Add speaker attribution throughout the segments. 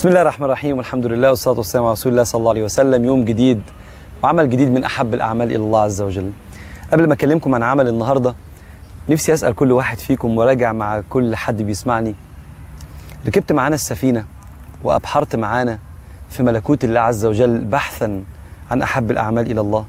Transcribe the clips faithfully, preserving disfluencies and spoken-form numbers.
Speaker 1: بسم الله الرحمن الرحيم، والحمد لله والصلاة والسلام على رسول الله صلى الله عليه وسلم. يوم جديد وعمل جديد من أحب الأعمال إلى الله عز وجل. قبل ما أكلمكم عن عمل النهاردة، نفسي أسأل كل واحد فيكم وراجع مع كل حد بيسمعني، ركبت معانا السفينة وأبحرت معانا في ملكوت الله عز وجل بحثا عن أحب الأعمال إلى الله؟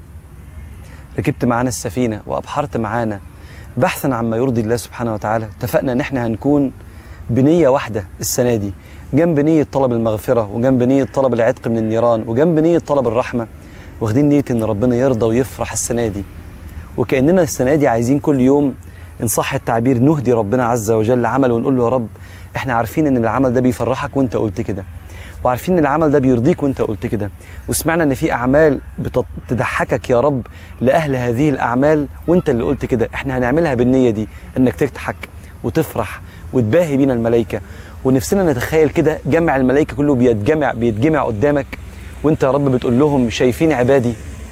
Speaker 1: ركبت معانا السفينة وأبحرت معانا بحثا عما يرضي الله سبحانه وتعالى؟ اتفقنا أن احنا هنكون بنية واحدة السنة دي، جنب نية طلب المغفرة وجنب نية طلب العتق من النيران وجنب نية طلب الرحمة، واخدين نية ان ربنا يرضى ويفرح السنة دي. وكأننا السنة دي عايزين كل يوم إن صح التعبير نهدي ربنا عز وجل عمل ونقول له يا رب احنا عارفين ان العمل ده بيفرحك وانت قلت كده، وعارفين ان العمل ده بيرضيك وانت قلت كده، وسمعنا ان في اعمال بتضحكك يا رب لاهل هذه الاعمال وانت اللي قلت كده. احنا هنعملها بالنية دي، انك تضحك وتفرح وتباهي بينا الملائكة، ونفسنا نتخيل كده جمع الملائكة كله بيتجمع بيتجمع قدامك، وانت يا رب بتقول لهم شايفين عبادي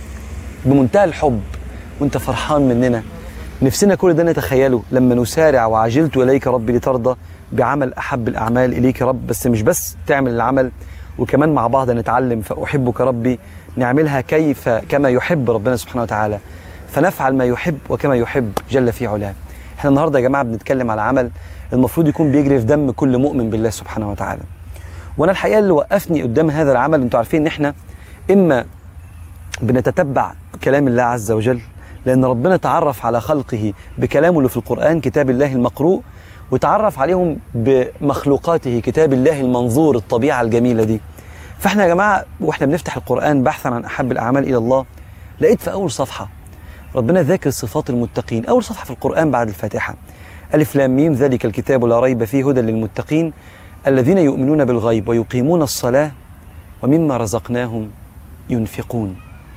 Speaker 1: بمنتهى الحب وانت فرحان مننا. نفسنا كل ده نتخيله لما نسارع وعجلت إليك ربي لترضى بعمل أحب الأعمال إليك يا رب. بس مش بس تعمل العمل، وكمان مع بعض نتعلم فأحبك ربي نعملها كيف كما يحب ربنا سبحانه وتعالى، فنفعل ما يحب وكما يحب جل في علاه. احنا النهاردة يا جماعة بنتكلم على عمل المفروض يكون بيجري في دم كل مؤمن بالله سبحانه وتعالى. وانا الحقيقة اللي وقفني قدام هذا العمل، انتوا عارفين ان احنا اما بنتتبع كلام الله عز وجل، لأن ربنا تعرف على خلقه بكلامه اللي في القرآن كتاب الله المقروء، وتعرف عليهم بمخلوقاته كتاب الله المنظور الطبيعة الجميلة دي. فاحنا يا جماعة واحنا بنفتح القرآن بحثا عن أحب الأعمال إلى الله، لقيت في أول صفحة ربنا ذاكر صفات المتقين. أول صفحة في القرآن بعد الفاتحة، ألف لام ميم ذلك الكتاب لا ريب فيه هدى للمتقين الذين يؤمنون بالغيب ويقيمون الصلاة ومما رزقناهم ينفقون.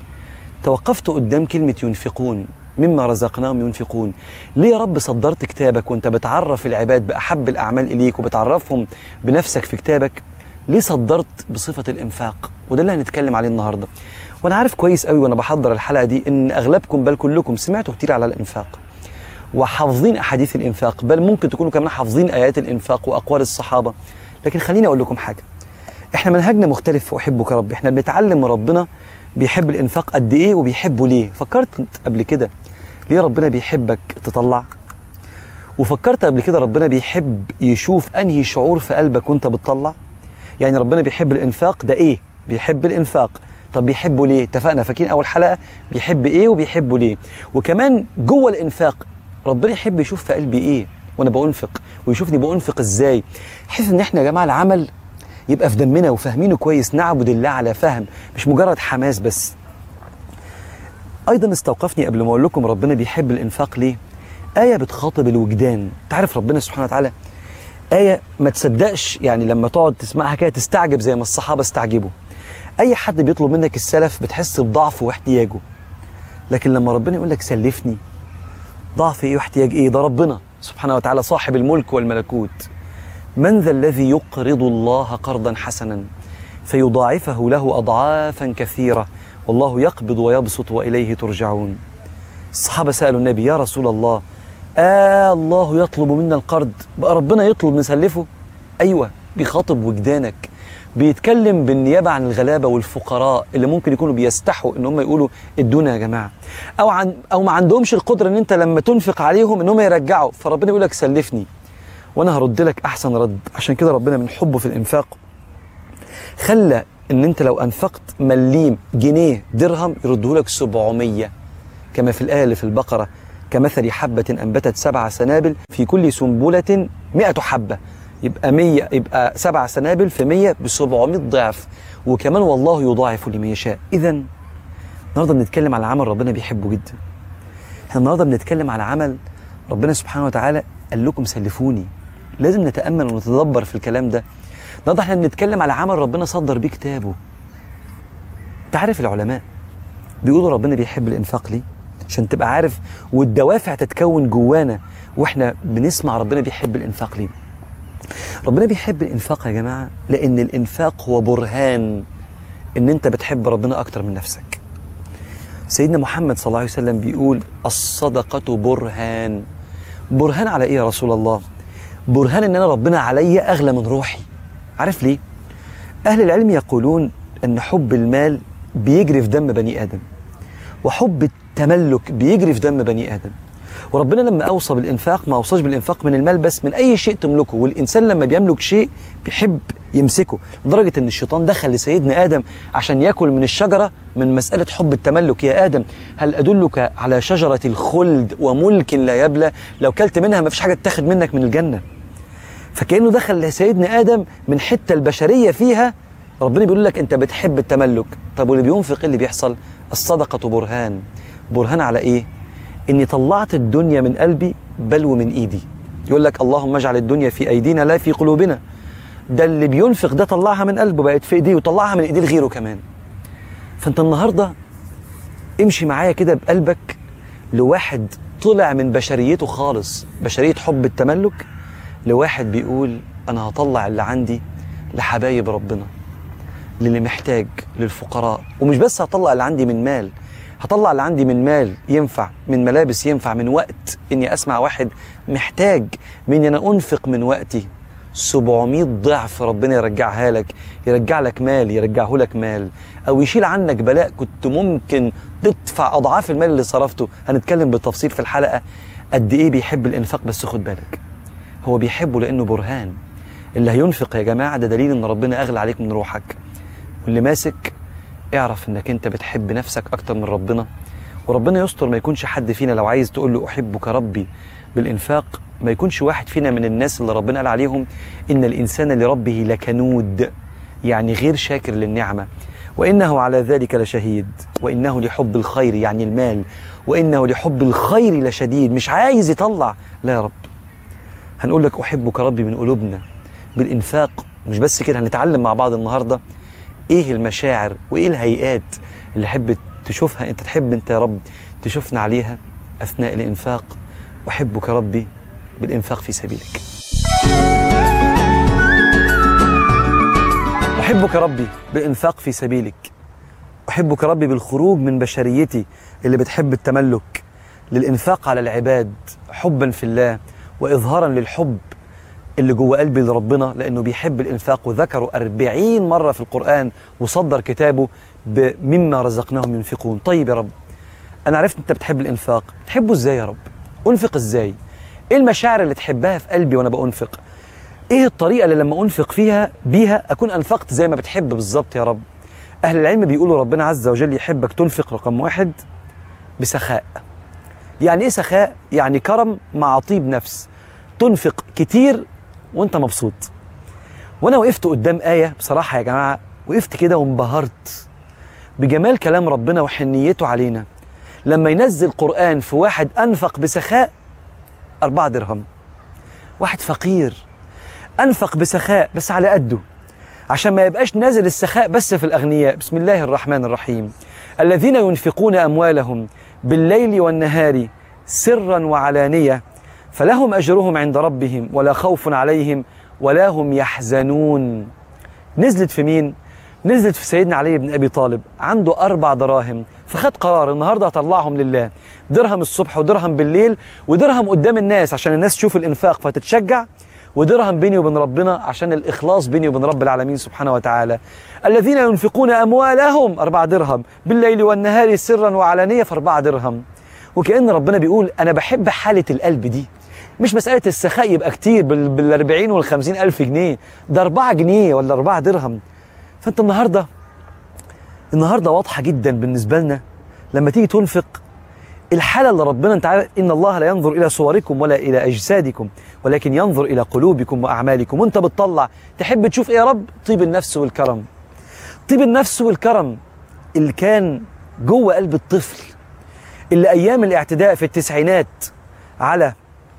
Speaker 1: توقفت قدام كلمة ينفقون، مما رزقناهم ينفقون. ليه يا رب صدرت كتابك وانت بتعرف العباد بأحب الأعمال إليك وبتعرفهم بنفسك في كتابك؟ ليه صدرت بصفة الإنفاق؟ وده اللي هنتكلم عليه النهاردة. وانا عارف كويس قوي وانا بحضر الحلقة دي ان اغلبكم بل كلكم سمعتوا كتير على الإنفاق وحافظين أحاديث الإنفاق، بل ممكن تكونوا كمان حافظين آيات الإنفاق وأقوال الصحابة. لكن خليني أقول لكم حاجة، احنا منهجنا مختلف في أحبك ربي. احنا بنتعلم ربنا بيحب الإنفاق قد إيه وبيحبه ليه. فكرت قبل كده ليه ربنا بيحبك تطلع؟ وفكرت قبل كده ربنا بيحب يشوف أنهي شعور في قلبك وانت بتطلع؟ يعني ربنا بيحب الإنفاق ده إيه؟ بيحب الإنفاق، طب بيحبه ليه؟ اتفقنا فاكرين أول حلقة بيحب إيه وبيحبه ليه. وكمان جوه الإنفاق ربنا يحب يشوف في قلبي إيه وأنا بأنفق، ويشوفني بأنفق إزاي، بحيث إن إحنا يا جماعة العمل يبقى في دمنا وفاهمينه كويس، نعبد الله على فهم مش مجرد حماس بس. أيضا استوقفني قبل ما أقول لكم ربنا بيحب الإنفاق ليه، آية بتخاطب الوجدان. تعرف ربنا سبحانه وتعالى آية ما تصدقش، يعني لما تقعد تسمعها كده تستعجب زي ما الصحابة استعجبوا. أي حد بيطلب منك السلف بتحس بضعفه واحتياجه، لكن لما ربنا يقول لك سلفني، ضعف إيه واحتياج إيه؟ ده ربنا سبحانه وتعالى صاحب الملك والملكوت. من ذا الذي يقرض الله قرضا حسنا فيضاعفه له أضعافا كثيرة والله يقبض ويبسط وإليه ترجعون. الصحابة سألوا النبي يا رسول الله آه الله يطلب منا القرض، بقى ربنا يطلب نسلفه؟ أيوة، بيخاطب وجدانك، بيتكلم بالنيابة عن الغلابة والفقراء اللي ممكن يكونوا بيستحوا ان هم يقولوا ادونا يا جماعة، او عن او ما عندهمش القدرة ان انت لما تنفق عليهم ان هم يرجعوا، فربنا يقول لك سلفني وانا هرد لك احسن رد. عشان كده ربنا من حبه في الانفاق خلى ان انت لو انفقت مليم جنيه درهم يرده لك سبعمية، كما في الآية اللي في البقرة كمثل حبة أنبتت سبع سنابل في كل سنبلة مئة حبة، يبقى مية، يبقى سبع سنابل في مية بسبعمائة ضعف، وكمان والله يضاعف لمن يشاء. إذن النهارده بنتكلم على عمل ربنا بيحبه جدا. احنا النهارده بنتكلم على عمل ربنا سبحانه وتعالى قال لكم سلفوني. لازم نتأمل ونتدبر في الكلام ده. النهارده احنا بنتكلم على عمل ربنا صدر بيه كتابه. تعرف العلماء بيقولوا ربنا بيحب الإنفاق ليه؟ عشان تبقى عارف والدوافع تتكون جوانا واحنا بنسمع ربنا بيحب الإنفاق ليه. ربنا بيحب الإنفاق يا جماعة لأن الإنفاق هو برهان إن أنت بتحب ربنا أكتر من نفسك. سيدنا محمد صلى الله عليه وسلم بيقول الصدقة برهان. برهان على إيه يا رسول الله؟ برهان إن أنا ربنا عليا أغلى من روحي. عارف ليه؟ أهل العلم يقولون أن حب المال بيجري في دم بني آدم، وحب التملك بيجري في دم بني آدم. وربنا لما أوصى بالإنفاق ما أوصاش بالإنفاق من المال بس، من أي شيء تملكه. والإنسان لما بيملك شيء بيحب يمسكه، لدرجة أن الشيطان دخل لسيدنا آدم عشان يأكل من الشجرة من مسألة حب التملك. يا آدم هل أدلك على شجرة الخلد وملك لا يبلى؟ لو كلت منها ما فيش حاجة تاخد منك من الجنة. فكأنه دخل لسيدنا آدم من حتة البشرية فيها. ربنا بيقول لك أنت بتحب التملك. طب واللي بينفق اللي بيحصل؟ الصدقة برهان. برهان على إيه؟ إني طلعت الدنيا من قلبي بل ومن إيدي. يقول لك اللهم اجعل الدنيا في أيدينا لا في قلوبنا. ده اللي بينفق ده طلعها من قلبه بقت في إيديه، وطلعها من إيديه لغيره كمان. فأنت النهاردة امشي معايا كده بقلبك لواحد طلع من بشريته خالص، بشرية حب التملك، لواحد بيقول أنا هطلع اللي عندي لحبايب ربنا، للي محتاج، للفقراء. ومش بس هطلع اللي عندي من مال، هطلع اللي عندي من مال ينفع، من ملابس ينفع، من وقت إني أسمع واحد محتاج مني أنا أنفق من وقتي سبعمائة ضعف ربنا يرجعها لك، يرجع لك مال، يرجعه لك مال، أو يشيل عنك بلاء كنت ممكن تدفع أضعاف المال اللي صرفته. هنتكلم بالتفصيل في الحلقة قد إيه بيحب الإنفاق. بس خد بالك، هو بيحبه لأنه برهان. اللي هينفق يا جماعة ده دليل إن ربنا أغلى عليك من روحك. واللي ماسك اعرف إنك أنت بتحب نفسك أكتر من ربنا. وربنا يستر ما يكونش حد فينا لو عايز تقول له أحبك ربي بالإنفاق، ما يكونش واحد فينا من الناس اللي ربنا قال عليهم إن الإنسان لربه لكنود، يعني غير شاكر للنعمة. وإنه على ذلك لشهيد، وإنه لحب الخير يعني المال، وإنه لحب الخير لشديد. مش عايز يطلع، لا يا رب هنقول لك أحبك ربي من قلوبنا بالإنفاق. مش بس كده، هنتعلم مع بعض النهاردة إيه المشاعر وإيه الهيئات اللي حب تشوفها أنت، تحب أنت يا رب تشوفنا عليها أثناء الإنفاق. أحبك ربي بالإنفاق في سبيلك. أحبك ربي بالإنفاق في سبيلك. أحبك ربي بالخروج من بشريتي اللي بتحب التملك للإنفاق على العباد حبا في الله، وإظهارا للحب اللي جوه قلبي لربنا، لأنه بيحب الإنفاق. وذكروا أربعين مرة في القرآن وصدر كتابه بمما رزقناهم ينفقون. طيب يا رب أنا عرفت أنت بتحب الإنفاق، تحبه إزاي يا رب؟ أنفق إزاي؟ إيه المشاعر اللي تحبها في قلبي وأنا بأنفق؟ إيه الطريقة اللي لما أنفق فيها بيها أكون أنفقت زي ما بتحب بالظبط يا رب؟ أهل العلم بيقولوا ربنا عز وجل يحبك تنفق رقم واحد بسخاء. يعني إيه سخاء؟ يعني كرم مع طيب نفس، تنفق كتير وانت مبسوط. وانا وقفت قدام آية بصراحة يا جماعة، وقفت كده وانبهرت بجمال كلام ربنا وحنيته علينا. لما ينزل قرآن في واحد أنفق بسخاء أربعة درهم، واحد فقير أنفق بسخاء بس على قده، عشان ما يبقاش نازل السخاء بس في الأغنياء. بسم الله الرحمن الرحيم. الذين ينفقون أموالهم بالليل والنهار سرا وعلانية فلهم أجرهم عند ربهم ولا خوف عليهم ولا هم يحزنون. نزلت في مين؟ نزلت في سيدنا علي بن أبي طالب، عنده أربع دراهم فخد قرار النهاردة هطلعهم لله، درهم الصبح ودرهم بالليل ودرهم قدام الناس عشان الناس تشوف الإنفاق فتتشجع، ودرهم بيني وبين ربنا عشان الإخلاص بيني وبين رب العالمين سبحانه وتعالى. الذين ينفقون أموالهم أربعة درهم بالليل والنهار سرا وعلانية فأربعة درهم. وكأن ربنا بيقول أنا بحب حالة القلب دي، مش مسألة السخاء يبقى كتير بالأربعين والخمسين ألف جنيه، ده أربعة جنيه ولا أربعة درهم. فأنت النهاردة النهاردة واضحة جدا بالنسبة لنا لما تيجي تنفق الحالة اللي ربنا، انت عارف إن الله لا ينظر إلى صوركم ولا إلى أجسادكم ولكن ينظر إلى قلوبكم وأعمالكم. وانت بتطلع تحب تشوف إيه يا رب؟ طيب النفس والكرم. طيب النفس والكرم اللي كان جوه قلب الطفل اللي أيام الاعتداء في التسعينات على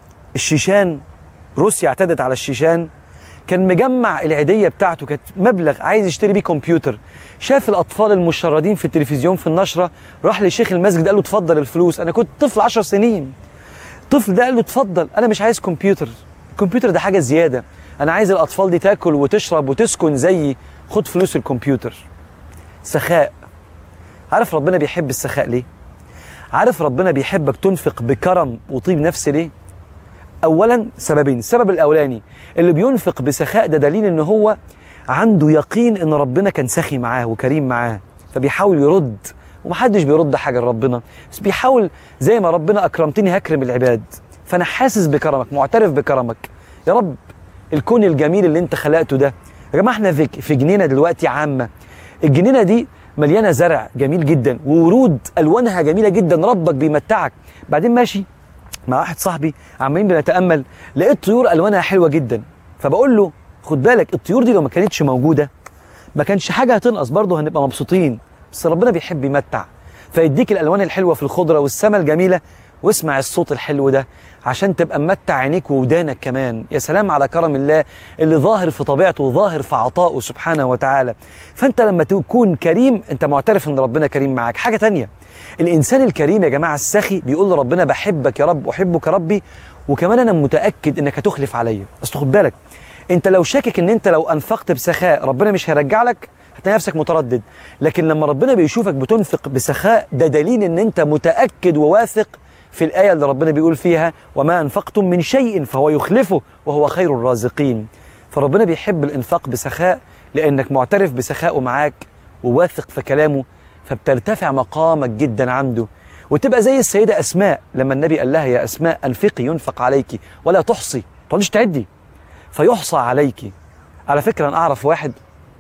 Speaker 1: الشيشان، روسيا اعتدت على الشيشان، كان مجمع العيدية بتاعته كانت مبلغ عايز يشتري بيه كمبيوتر. شاف الأطفال المشردين في التلفزيون في النشرة، راح لشيخ المسجد قال له اتفضل الفلوس. أنا كنت طفل عشر سنين، الطفل ده قال له اتفضل، أنا مش عايز كمبيوتر، الكمبيوتر ده حاجة زيادة، أنا عايز الأطفال دي تاكل وتشرب وتسكن زيي، خد فلوس الكمبيوتر. سخاء. عارف ربنا بيحب السخاء ليه؟ عارف ربنا بيحبك تنفق بكرم وطيب نفس ليه؟ أولا سببين. السبب الأولاني اللي بينفق بسخاء ده دليل إن هو عنده يقين ان ربنا كان سخي معاه وكريم معاه، فبيحاول يرد، ومحدش بيرد حاجه لربنا، بس بيحاول زي ما ربنا اكرمتني هكرم العباد، فانا حاسس بكرمك، معترف بكرمك يا رب. الكون الجميل اللي انت خلقته ده يا جماعه، احنا في في جنينه دلوقتي عامه، الجنينه دي مليانه زرع جميل جدا وورود الوانها جميله جدا، ربك بيمتعك. بعدين ماشي مع واحد صاحبي عمالين بنتامل، لقيت طيور الوانها حلوه جدا، فبقول له خد بالك الطيور دي لو ما كانتش موجوده ما كانش حاجه هتنقص، برضه هنبقى مبسوطين، بس ربنا بيحب يمتع، فيديك الالوان الحلوه في الخضره والسماء الجميله، واسمع الصوت الحلو ده عشان تبقى ممتع عينيك وودانك كمان. يا سلام على كرم الله اللي ظاهر في طبيعته وظاهر في عطائه سبحانه وتعالى. فانت لما تكون كريم انت معترف ان ربنا كريم معاك. حاجه تانية، الانسان الكريم يا جماعه السخي بيقول لربنا بحبك يا رب، احبك ربي، وكمان انا متاكد انك هتخلف عليا. بس خد بالك، انت لو شاكك ان انت لو انفقت بسخاء ربنا مش هيرجع لك، هتلاقي نفسك متردد. لكن لما ربنا بيشوفك بتنفق بسخاء ده دليل ان انت متاكد وواثق في الآية اللي ربنا بيقول فيها وما أنفقتم من شيء فهو يخلفه وهو خير الرازقين. فربنا بيحب الإنفاق بسخاء لأنك معترف بسخائه معاك وواثق في كلامه، فبترتفع مقامك جدا عنده، وتبقى زي السيدة أسماء لما النبي قال لها يا أسماء أنفقي ينفق عليك ولا تحصي، ما تقعديش تعدي فيحصى عليك. على فكرة أنا أعرف واحد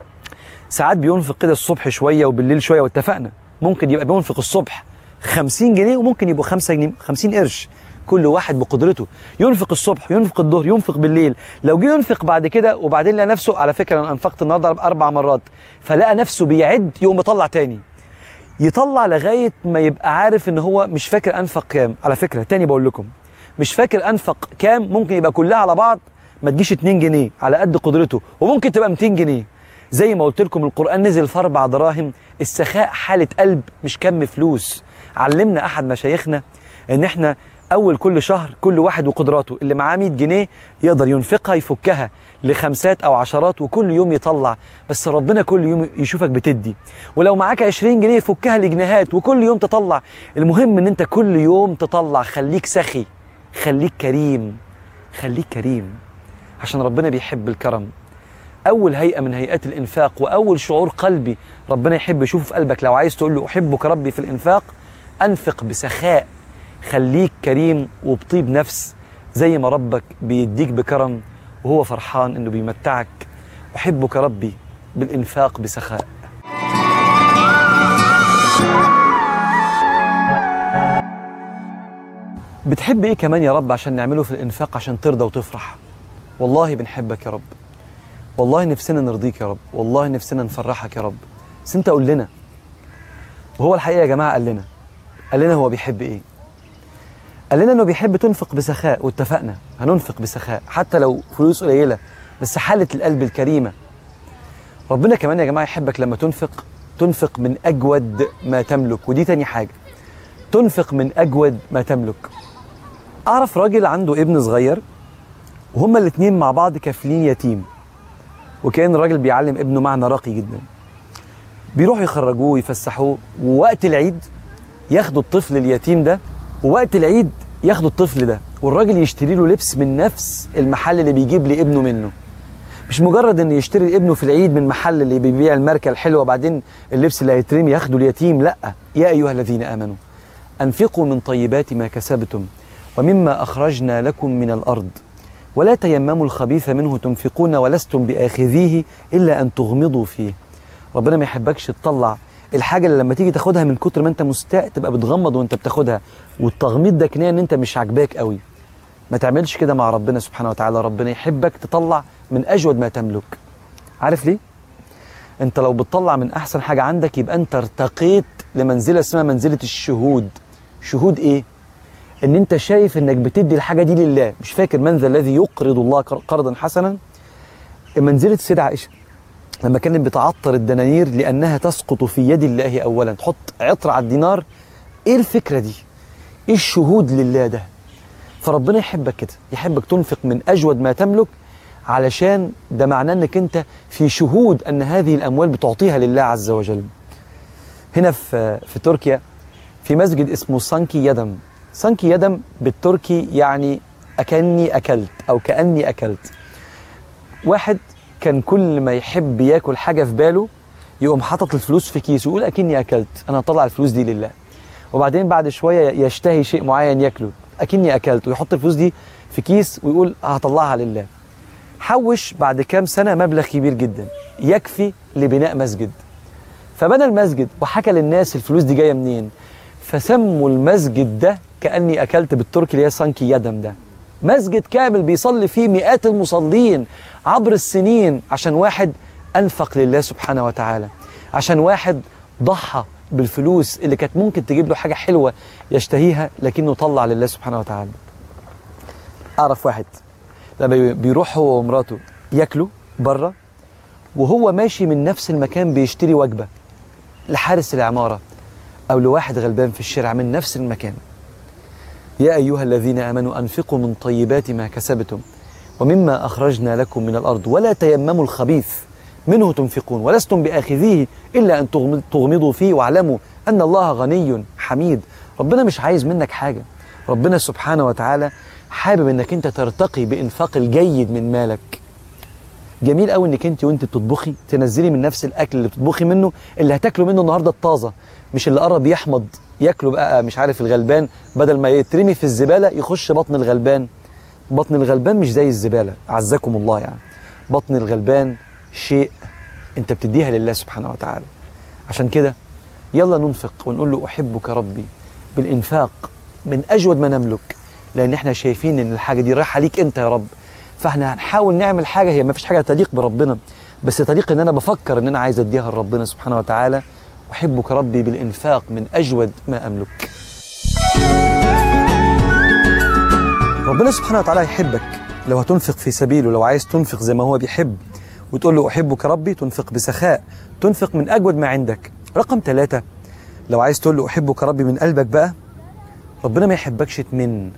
Speaker 1: ساعات بينفق كده الصبح شوية وبالليل شوية، واتفقنا ممكن يبقى بينفق الصبح خمسين جنيه وممكن يبقوا خمسة جنيه، خمسين قرش، كل واحد بقدرته. ينفق الصبح، ينفق الظهر، ينفق بالليل. لو جه ينفق بعد كده وبعدين لقى نفسه، على فكره انا انفقت النهارده اربع مرات، فلقى نفسه بيعد، يقوم يطلع تاني، يطلع لغايه ما يبقى عارف ان هو مش فاكر انفق كام. على فكره تاني بقول لكم، مش فاكر انفق كام، ممكن يبقى كلها على بعض ما تجيش اتنين جنيه على قد قدرته، وممكن تبقى ميتين جنيه. زي ما قلت لكم القرآن نزل في أربع دراهم. السخاء حالة قلب مش كم فلوس. علمنا أحد مشايخنا إن إحنا أول كل شهر كل واحد وقدراته، اللي معاه مية جنيه يقدر ينفقها يفكها لخمسات أو عشرات، وكل يوم يطلع، بس ربنا كل يوم يشوفك بتدي. ولو معاك عشرين جنيه يفكها لجنيهات وكل يوم تطلع. المهم إن أنت كل يوم تطلع. خليك سخي، خليك كريم، خليك كريم، عشان ربنا بيحب الكرم. أول هيئة من هيئات الإنفاق وأول شعور قلبي ربنا يحب يشوفه في قلبك، لو عايز تقول له أحبك ربي في الإنفاق، أنفق بسخاء، خليك كريم وبطيب نفس زي ما ربك بيديك بكرم وهو فرحان إنه بيمتعك. أحبك ربي بالإنفاق بسخاء. بتحب إيه كمان يا رب عشان نعمله في الإنفاق عشان ترضى وتفرح؟ والله بنحبك يا رب، والله نفسنا نرضيك يا رب، والله نفسنا نفرحك يا رب، بس انت قول لنا. وهو الحقيقة يا جماعة قال لنا قال لنا هو بيحب ايه؟ قال لنا انه بيحب تنفق بسخاء، واتفقنا هننفق بسخاء حتى لو فلوس قليلة، بس حالة القلب الكريمة. ربنا كمان يا جماعة يحبك لما تنفق تنفق من أجود ما تملك، ودي تاني حاجة، تنفق من أجود ما تملك. أعرف راجل عنده ابن صغير وهما الاتنين مع بعض كافلين يتيم، وكان الراجل بيعلم ابنه معنى راقي جدا. بيروحوا يخرجوه ويفسحوه، ووقت العيد ياخدوا الطفل اليتيم ده، ووقت العيد ياخدوا الطفل ده والراجل يشتري له لبس من نفس المحل اللي بيجيب لابنه منه. مش مجرد ان يشتري ابنه في العيد من محل اللي بيبيع الماركه الحلوه وبعدين اللبس اللي هيترمي ياخده اليتيم، لا. يا ايها الذين امنوا انفقوا من طيبات ما كسبتم ومما اخرجنا لكم من الارض ولا تيمموا الخبيث منه تنفقون ولستم بآخذيه إلا أن تغمضوا فيه. ربنا ما يحبكش تطلع الحاجة اللي لما تيجي تاخدها من كتر ما أنت مستاء تبقى بتغمض وأنت بتاخدها، والتغميض ده كناية أن أنت مش عاجباك قوي. ما تعملش كده مع ربنا سبحانه وتعالى. ربنا يحبك تطلع من أجود ما تملك. عارف ليه؟ أنت لو بتطلع من أحسن حاجة عندك يبقى أنت ارتقيت لمنزلة اسمها منزلة الشهود. شهود إيه؟ ان انت شايف انك بتدي الحاجه دي لله. مش فاكر من ذا الذي يقرض الله قرضا حسنا؟ منزله السيده عائشه لما كانت بتعطر الدنانير لانها تسقط في يد الله اولا، تحط عطر على الدينار. ايه الفكره دي؟ ايه الشهود لله ده؟ فربنا يحبك كده، يحبك تنفق من اجود ما تملك، علشان ده معناه انك انت في شهود ان هذه الاموال بتعطيها لله عز وجل. هنا في في تركيا في مسجد اسمه سانكي يدم. سانكي يدم بالتركي يعني أكني أكلت أو كأني أكلت. واحد كان كل ما يحب ياكل حاجه في باله يقوم حاطط الفلوس في كيس ويقول اكني اكلت، انا هطلع الفلوس دي لله. وبعدين بعد شويه يشتهي شيء معين ياكله، اكني اكلت، ويحط الفلوس دي في كيس ويقول هطلعها لله. حوش بعد كام سنه مبلغ كبير جدا يكفي لبناء مسجد، فبنى المسجد وحكى للناس الفلوس دي جايه منين، فسموا المسجد ده كاني اكلت بالتركي اللي هي سانكي يدم، ده مسجد كامل بيصلي فيه مئات المصلين عبر السنين، عشان واحد انفق لله سبحانه وتعالى، عشان واحد ضحى بالفلوس اللي كانت ممكن تجيب له حاجه حلوه يشتهيها لكنه طلع لله سبحانه وتعالى. اعرف واحد لما بيروح هو ومراته ياكلوا بره، وهو ماشي من نفس المكان بيشتري وجبه لحارس العماره او لواحد غلبان في الشارع من نفس المكان، يا ايها الذين امنوا انفقوا من طيبات ما كسبتم ومما اخرجنا لكم من الارض ولا تيمموا الخبيث منه تنفقون ولستم باخذيه الا ان تغمضوا فيه واعلموا ان الله غني حميد. ربنا مش عايز منك حاجه، ربنا سبحانه وتعالى حابب انك انت ترتقي بانفاق الجيد من مالك. جميل قوي انك انت وانت بتطبخي تنزلي من نفس الاكل اللي بتطبخي منه اللي هتاكله منه النهارده الطازه، مش اللي قرب يحمض ياكله بقى مش عارف الغلبان، بدل ما يترمي في الزباله يخش بطن الغلبان. بطن الغلبان مش زي الزباله، عزكم الله يعني. بطن الغلبان شيء انت بتديها لله سبحانه وتعالى. عشان كده يلا ننفق ونقول له احبك ربي بالانفاق من اجود ما نملك، لان احنا شايفين ان الحاجه دي رايحه ليك انت يا رب، فاحنا هنحاول نعمل حاجه هي ما فيش حاجه تليق بربنا، بس تليق ان انا بفكر ان انا عايز اديها لربنا سبحانه وتعالى. احبك ربي بالانفاق من اجود ما املك. ربنا سبحانه وتعالى يحبك لو هتنفق في سبيله، لو عايز تنفق زي ما هو بيحب وتقول له احبك ربي، تنفق بسخاء، تنفق من اجود ما عندك. رقم ثلاثة، لو عايز تقول له احبك ربي من قلبك بقى، ربنا ما يحبكش تمن،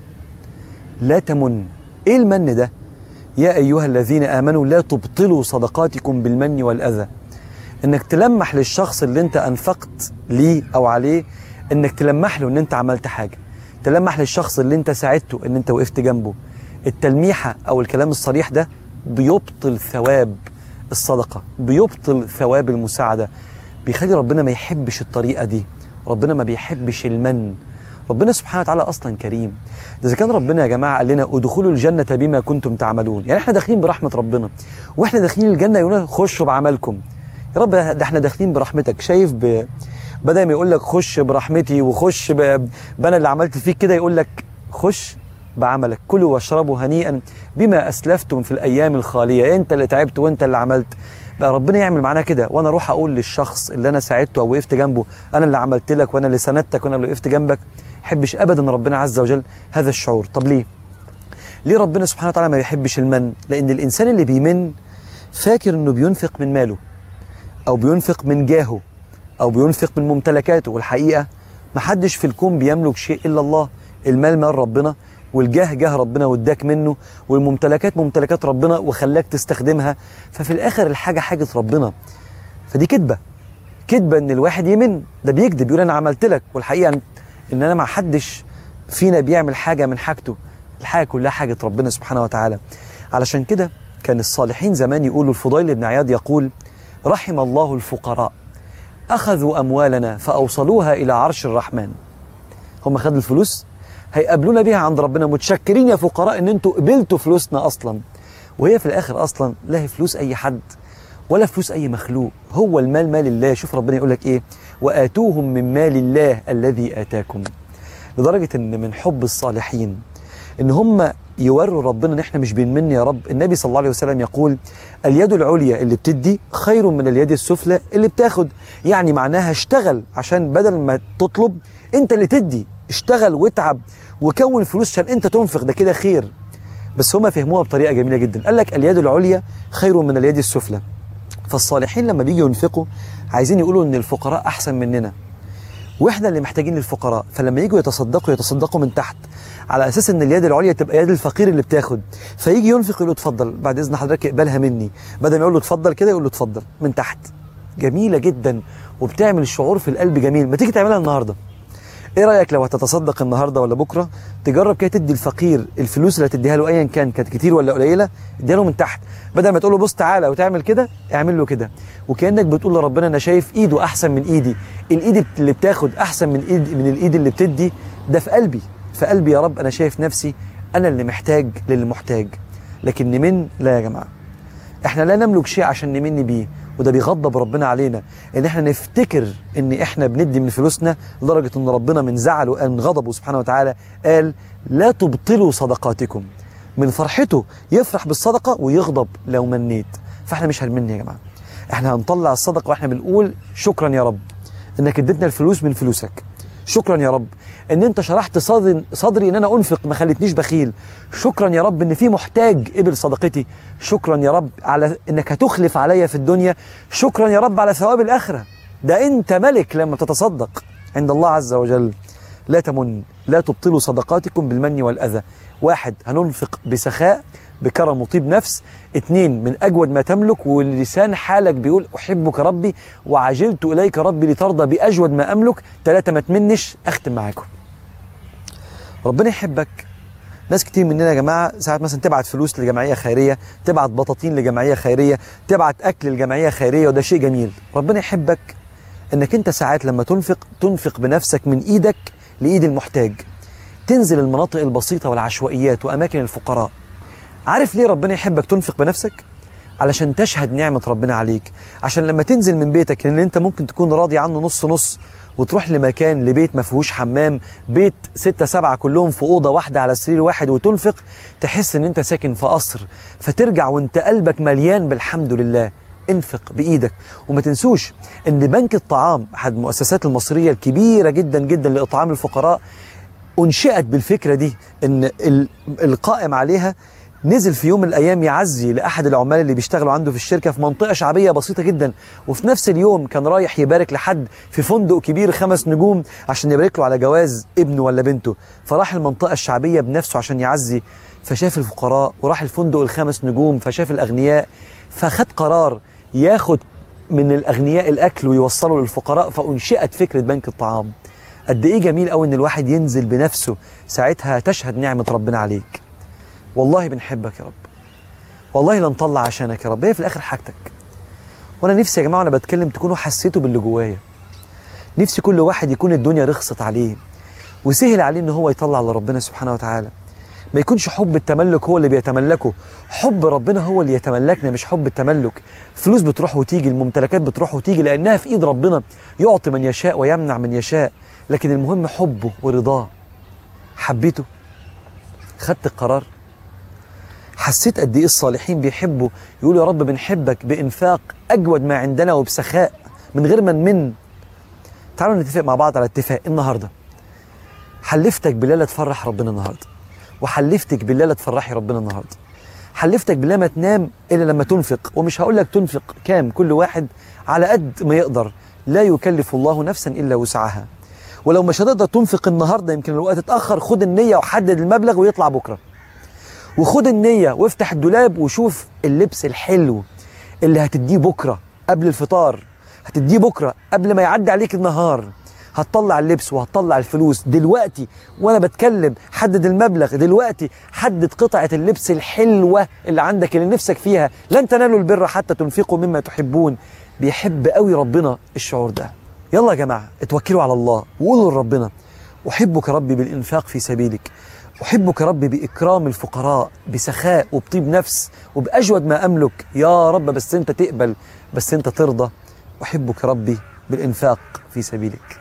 Speaker 1: لا تمن. ايه المن ده؟ يا ايها الذين امنوا لا تبطلوا صدقاتكم بالمن والاذى. انك تلمح للشخص اللي انت انفقت ليه او عليه، انك تلمح له ان انت عملت حاجه، تلمح للشخص اللي انت ساعدته ان انت وقفت جنبه. التلميحه او الكلام الصريح ده بيبطل ثواب الصدقه، بيبطل ثواب المساعده، بيخلي ربنا ما يحبش الطريقه دي. ربنا ما بيحبش المن. ربنا سبحانه وتعالى اصلا كريم. ده اذا كان ربنا يا جماعه قال لنا ادخلوا الجنه بما كنتم تعملون، يعني احنا داخلين برحمه ربنا، واحنا داخلين الجنه يقول لنا خشوا بعملكم. يا رب ده احنا داخلين برحمتك. شايف ب... بدل ما يقول لك خش برحمتي وخش ب... بنا اللي عملت فيك كده، يقول لك خش بعملك. كلوا واشربوا هنيئا بما اسلفتم في الايام الخاليه. انت اللي تعبت وانت اللي عملت، بقى ربنا يعمل معانا كده، وانا اروح اقول للشخص اللي انا ساعدته او وقفت جنبه انا اللي عملت لك وانا اللي سندتك وانا اللي وقفت جنبك. يحبش ابدا ربنا عز وجل هذا الشعور. طب ليه؟ ليه ربنا سبحانه وتعالى ما يحبش المن؟ لان الانسان اللي بيمن فاكر انه بينفق من ماله او بينفق من جاهه او بينفق من ممتلكاته، والحقيقه ما حدش في الكون بيملك شيء الا الله. المال مال ربنا، والجاه جاه ربنا واداك منه، والممتلكات ممتلكات ربنا وخلاك تستخدمها، ففي الاخر الحاجه حاجه ربنا. فدي كذبه، كذبه ان الواحد يمن، ده بيكذب يقول انا عملت لك، والحقيقه ان انا ما حدش فينا بيعمل حاجه من حاجته، الحاجه كلها حاجه ربنا سبحانه وتعالى. علشان كده كان الصالحين زمان يقولوا، الفضيل بن عياض يقول رحم الله الفقراء اخذوا اموالنا فاوصلوها الى عرش الرحمن. هم خدوا الفلوس هيقابلونا بيها عند ربنا، متشكرين يا فقراء ان انتوا قبلتوا فلوسنا اصلا. وهي في الاخر اصلا لا هي فلوس اي حد ولا فلوس اي مخلوق، هو المال مال الله. شوف ربنا يقول لك ايه، واتوهم من مال الله الذي اتاكم. لدرجه ان من حب الصالحين ان هم يوروا ربنا ان احنا مش بنمن يا رب. النبي صلى الله عليه وسلم يقول اليد العليا اللي بتدي خير من اليد السفلى اللي بتاخد. يعني معناها اشتغل عشان بدل ما تطلب انت اللي تدي، اشتغل واتعب وكون فلوس عشان انت تنفق، ده كده خير. بس هم فهموها بطريقه جميله جدا، قال لك اليد العليا خير من اليد السفلى. فالصالحين لما بيجوا ينفقوا عايزين يقولوا ان الفقراء احسن مننا واحنا اللي محتاجين للفقراء، فلما يجوا يتصدقوا يتصدقوا من تحت على اساس ان اليد العليا تبقى يد الفقير اللي بتاخد، فيجي ينفق يقول له اتفضل بعد اذن حضرتك اقبلها مني، بدل ما يقول له اتفضل كده يقول له اتفضل من تحت. جميله جدا وبتعمل الشعور في القلب جميل. ما تيجي تعملها النهارده، ايه رايك لو هتتصدق النهارده ولا بكره تجرب كده تدي الفقير الفلوس اللي هتديها له ايا كان كانت كتير ولا قليله، اديها له من تحت، بدل ما تقول له بص تعالى وتعمل كده اعمل له كده، وكانك بتقول لربنا انا شايف ايده احسن من ايدي، الايد اللي بتاخد احسن من ايد من الايد اللي بتدي، ده في قلبي في قلبي يا رب انا شايف نفسي انا اللي محتاج للي محتاج. لكن نمن لا يا جماعه، احنا لا نملك شيء عشان نمن بيه، وده بيغضب ربنا علينا ان احنا نفتكر ان احنا بندي من فلوسنا، لدرجه ان ربنا من زعله ان غضبه سبحانه وتعالى قال لا تبطلوا صدقاتكم. من فرحته يفرح بالصدقه ويغضب لو منيت. فاحنا مش هنمن يا جماعه، احنا هنطلع الصدقه واحنا بنقول شكرا يا رب انك اديتنا الفلوس من فلوسك، شكرا يا رب ان انت شرحت صدري, صدري ان انا انفق ما خلتنيش بخيل، شكرا يا رب ان في محتاج قبل صدقتي، شكرا يا رب على انك هتخلف عليا في الدنيا، شكرا يا رب على ثواب الاخره. ده انت ملك لما تتصدق عند الله عز وجل. لا تمن، لا تبطلوا صدقاتكم بالمن والاذى. واحد، هننفق بسخاء بكرم وطيب نفس. اتنين، من اجود ما تملك واللسان حالك بيقول احبك ربي وعجلت اليك ربي لترضى باجود ما املك. تلاتة، ما تمنش. اختم معاكم، ربنا يحبك. ناس كتير مننا يا جماعه ساعات مثلا تبعت فلوس لجمعيه خيريه، تبعت بطاطين لجمعيه خيريه، تبعت اكل لجمعيه خيريه، وده شيء جميل. ربنا يحبك انك انت ساعات لما تنفق تنفق بنفسك من ايدك لايد المحتاج، تنزل المناطق البسيطه والعشوائيات واماكن الفقراء. عارف ليه ربنا يحبك تنفق بنفسك؟ علشان تشهد نعمه ربنا عليك، عشان لما تنزل من بيتك اللي انت ممكن تكون راضي عنه نص نص وتروح لمكان لبيت ما فيهوش حمام، بيت ستة سبعة كلهم في أوضة واحدة على سرير واحد، وتنفق تحس ان انت ساكن في قصر، فترجع وانت قلبك مليان بالحمد لله. انفق بإيدك. وما تنسوش ان بنك الطعام احد المؤسسات المصرية الكبيرة جدا جدا لإطعام الفقراء انشئت بالفكرة دي، ان القائم عليها نزل في يوم من الايام يعزي لاحد العمال اللي بيشتغلوا عنده في الشركه في منطقه شعبيه بسيطه جدا، وفي نفس اليوم كان رايح يبارك لحد في فندق كبير خمس نجوم عشان يبارك له على جواز ابنه ولا بنته، فراح المنطقه الشعبيه بنفسه عشان يعزي، فشاف الفقراء، وراح الفندق الخمس نجوم فشاف الاغنياء، فخد قرار ياخد من الاغنياء الاكل ويوصله للفقراء، فانشئت فكره بنك الطعام. قد ايه جميل قوي ان الواحد ينزل بنفسه، ساعتها تشهد نعمه ربنا عليك. والله بنحبك يا رب، والله لنطلع عشانك يا رب، هي في الاخر حاجتك. وانا نفسي يا جماعه وانا بتكلم تكونوا حسيتوا باللي جوايا. نفسي كل واحد يكون الدنيا رخصت عليه وسهل عليه ان هو يطلع لربنا سبحانه وتعالى، ما يكونش حب التملك هو اللي بيتملكه، حب ربنا هو اللي يتملكنا مش حب التملك. فلوس بتروح وتيجي، الممتلكات بتروح وتيجي، لانها في ايد ربنا، يعطي من يشاء ويمنع من يشاء، لكن المهم حبه ورضاه. حبيته، خدت القرار، حسيت قد ايه الصالحين بيحبوا، يقولوا يا رب بنحبك بانفاق اجود ما عندنا وبسخاء من غير ما نمن. تعالوا نتفق مع بعض على اتفاق النهارده. حلفتك بالله لا تفرح ربنا النهارده، وحلفتك بالله لا تفرحي ربنا النهارده. حلفتك بالله ما تنام الا لما تنفق، ومش هقول لك تنفق كام، كل واحد على قد ما يقدر، لا يكلف الله نفسا الا وسعها. ولو مش هتقدر تنفق النهارده يمكن الوقت اتاخر، خد النيه وحدد المبلغ ويطلع بكره. وخد النية وافتح الدولاب وشوف اللبس الحلو اللي هتديه بكرة قبل الفطار، هتديه بكرة قبل ما يعدي عليك النهار. هتطلع اللبس وهتطلع الفلوس دلوقتي وانا بتكلم، حدد المبلغ دلوقتي، حدد قطعة اللبس الحلوة اللي عندك اللي نفسك فيها. لن تنالوا البر حتى تنفقوا مما تحبون. بيحب قوي ربنا الشعور ده. يلا يا جماعة اتوكلوا على الله وقولوا لربنا أحبك ربي بالإنفاق في سبيلك، أحبك ربي بإكرام الفقراء بسخاء وبطيب نفس وبأجود ما أملك يا رب، بس أنت تقبل، بس أنت ترضى. أحبك ربي بالإنفاق في سبيلك.